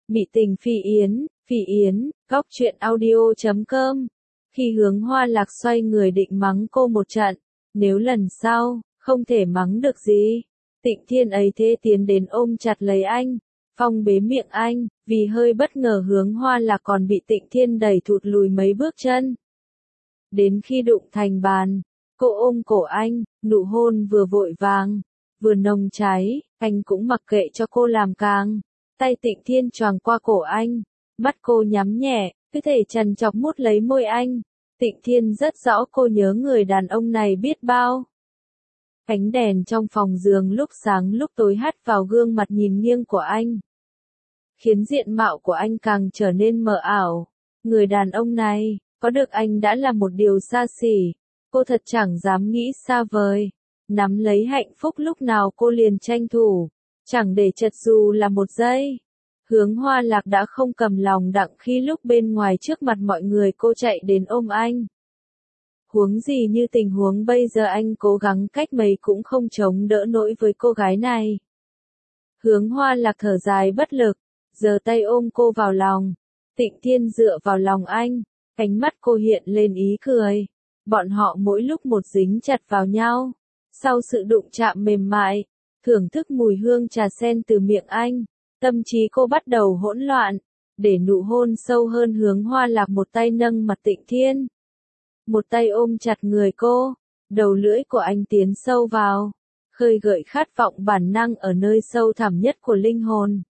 Mị tình Phi Yến, góc truyện audio.com. Khi Hướng Hoa Lạc xoay người định mắng cô một trận, nếu lần sau, không thể mắng được gì. Tịnh Thiên ấy thế tiến đến ôm chặt lấy anh, phong bế miệng anh, vì hơi bất ngờ Hướng Hoa Lạc còn bị Tịnh Thiên đẩy thụt lùi mấy bước chân. Đến khi đụng thành bàn, cô ôm cổ anh, nụ hôn vừa vội vàng, vừa nồng cháy, anh cũng mặc kệ cho cô làm càng. Tay Tịnh Thiên choàng qua cổ anh, mắt cô nhắm nhẹ, cứ thể trằn trọc mút lấy môi anh. Tịnh Thiên rất rõ cô nhớ người đàn ông này biết bao. Ánh đèn trong phòng giường lúc sáng lúc tối hắt vào gương mặt nhìn nghiêng của anh, khiến diện mạo của anh càng trở nên mờ ảo. Người đàn ông này, có được anh đã là một điều xa xỉ, cô thật chẳng dám nghĩ xa vời. Nắm lấy hạnh phúc lúc nào cô liền tranh thủ, chẳng để chật dù là một giây. Hướng Hoa Lạc đã không cầm lòng đặng khi lúc bên ngoài trước mặt mọi người cô chạy đến ôm anh. Huống gì như tình huống bây giờ anh cố gắng cách mấy cũng không chống đỡ nổi với cô gái này. Hướng Hoa Lạc thở dài bất lực, giơ tay ôm cô vào lòng. Tịnh Thiên dựa vào lòng anh, ánh mắt cô hiện lên ý cười. Bọn họ mỗi lúc một dính chặt vào nhau. Sau sự đụng chạm mềm mại, thưởng thức mùi hương trà sen từ miệng anh, tâm trí cô bắt đầu hỗn loạn. Để nụ hôn sâu hơn, Hướng Hoa Lạc một tay nâng mặt Tịnh Thiên, một tay ôm chặt người cô. Đầu lưỡi của anh tiến sâu vào, khơi gợi khát vọng bản năng ở nơi sâu thẳm nhất của linh hồn.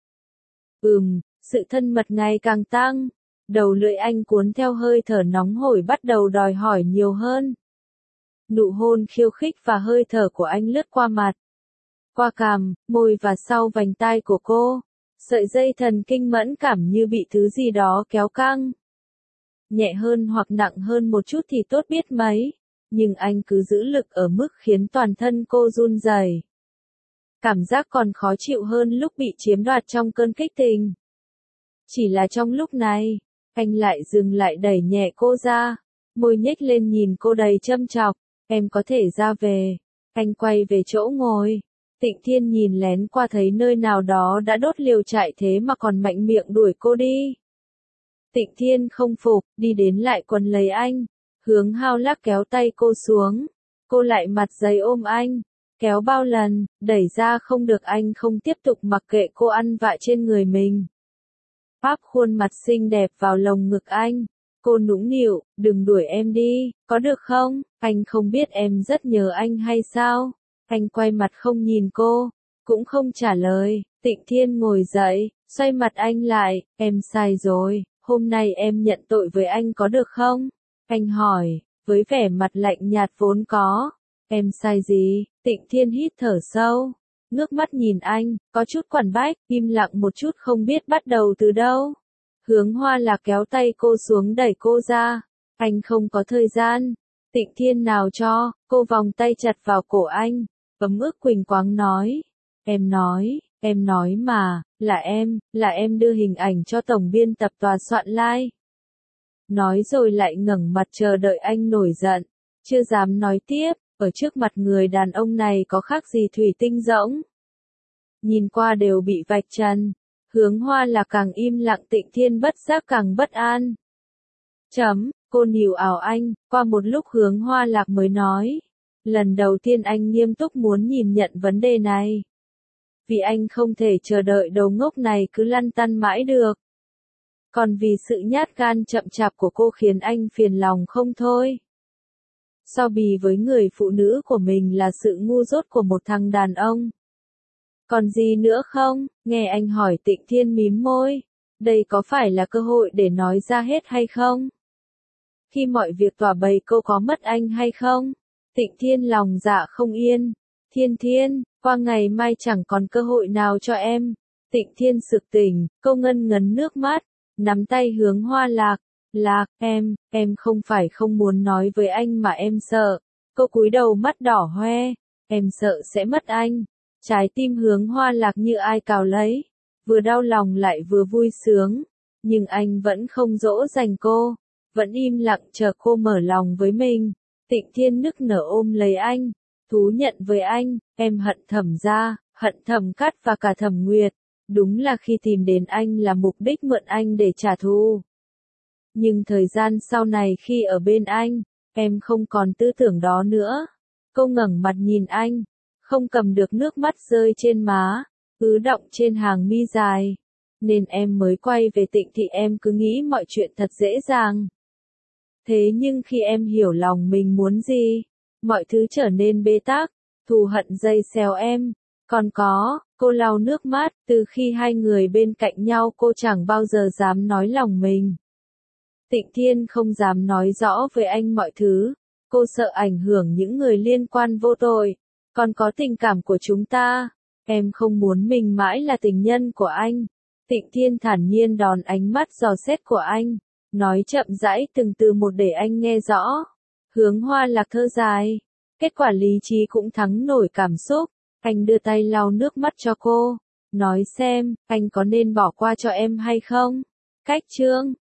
Sự thân mật ngày càng tăng. Đầu lưỡi anh cuốn theo hơi thở nóng hổi bắt đầu đòi hỏi nhiều hơn. Nụ hôn khiêu khích và hơi thở của anh lướt qua mặt, qua cằm, môi và sau vành tai của cô. Sợi dây thần kinh mẫn cảm như bị thứ gì đó kéo căng. Nhẹ hơn hoặc nặng hơn một chút thì tốt biết mấy, nhưng anh cứ giữ lực ở mức khiến toàn thân cô run rẩy. Cảm giác còn khó chịu hơn lúc bị chiếm đoạt trong cơn kích tình. Chỉ là trong lúc này, anh lại dừng lại đẩy nhẹ cô ra, môi nhếch lên nhìn cô đầy châm chọc. Em có thể ra về. Anh quay về chỗ ngồi. Tịnh Thiên nhìn lén qua thấy nơi nào đó đã đốt liều trại thế mà còn mạnh miệng đuổi cô đi. Tịnh Thiên không phục, đi đến lại quấn lấy anh. Hướng Hao Lạc kéo tay cô xuống. Cô lại mặt dày ôm anh. Kéo bao lần, đẩy ra không được, anh không tiếp tục mặc kệ cô ăn vạ trên người mình. Áp khuôn mặt xinh đẹp vào lồng ngực anh. Cô nũng nịu, đừng đuổi em đi, có được không? Anh không biết em rất nhớ anh hay sao? Anh quay mặt không nhìn cô, cũng không trả lời. Tịnh Thiên ngồi dậy, xoay mặt anh lại, em sai rồi, hôm nay em nhận tội với anh có được không? Anh hỏi, với vẻ mặt lạnh nhạt vốn có. Em sai gì? Tịnh Thiên hít thở sâu, ngước mắt nhìn anh, có chút quằn bách, im lặng một chút không biết bắt đầu từ đâu. Hướng Hoa Lạc kéo tay cô xuống đẩy cô ra. Anh không có thời gian. Tịnh Thiên nào cho, cô vòng tay chặt vào cổ anh, ấm ức quỳnh quáng nói. Em nói mà, là em đưa hình ảnh cho tổng biên tập tòa soạn like. Nói rồi lại ngẩng mặt chờ đợi anh nổi giận. Chưa dám nói tiếp, ở trước mặt người đàn ông này có khác gì thủy tinh rỗng. Nhìn qua đều bị vạch trần. Hướng Hoa Lạc càng im lặng, Tịnh Thiên bất giác càng bất an. Cô níu ảo anh, qua một lúc Hướng Hoa Lạc mới nói. Lần đầu tiên anh nghiêm túc muốn nhìn nhận vấn đề này. Vì anh không thể chờ đợi đầu ngốc này cứ lăn tăn mãi được. Còn vì sự nhát gan chậm chạp của cô khiến anh phiền lòng không thôi. So bì với người phụ nữ của mình là sự ngu dốt của một thằng đàn ông. Còn gì nữa không? Nghe anh hỏi, Tịnh Thiên mím môi. Đây có phải là cơ hội để nói ra hết hay không? Khi mọi việc tỏa bày cô có mất anh hay không? Tịnh Thiên lòng dạ không yên. Thiên, qua ngày mai chẳng còn cơ hội nào cho em. Tịnh Thiên sực tỉnh, cô ngân ngấn nước mắt, nắm tay Hướng Hoa Lạc. Em không phải không muốn nói với anh mà em sợ. Cô cúi đầu mắt đỏ hoe. Em sợ sẽ mất anh. Trái tim Hướng Hoa Lạc như ai cào lấy, vừa đau lòng lại vừa vui sướng, nhưng anh vẫn không dỗ dành cô, vẫn im lặng chờ cô mở lòng với mình. Tịnh Thiên nức nở ôm lấy anh, thú nhận với anh, em hận Thẩm gia, hận Thẩm Cát và cả Thẩm Nguyệt, Đúng là khi tìm đến anh là mục đích mượn anh để trả thù. Nhưng thời gian sau này khi ở bên anh, em không còn tư tưởng đó nữa. Cô ngẩng mặt nhìn anh, không cầm được nước mắt rơi trên má, ứ đọng trên hàng mi dài. Nên em mới quay về Tịnh Thị, em cứ nghĩ mọi chuyện thật dễ dàng. Thế nhưng khi em hiểu lòng mình muốn gì, mọi thứ trở nên bế tắc, thù hận dây xéo em. Còn có, cô lau nước mắt, từ khi hai người bên cạnh nhau cô chẳng bao giờ dám nói lòng mình. Tịnh Thiên không dám nói rõ với anh mọi thứ, cô sợ ảnh hưởng những người liên quan vô tội. Còn có tình cảm của chúng ta, em không muốn mình mãi là tình nhân của anh. Tịnh Thiên thản nhiên đón ánh mắt dò xét của anh, nói chậm rãi từng từ một để anh nghe rõ. Hướng Hoa Lạc thở dài, kết quả lý trí cũng thắng nổi cảm xúc. Anh đưa tay lau nước mắt cho cô, nói xem, anh có nên bỏ qua cho em hay không? Cách chương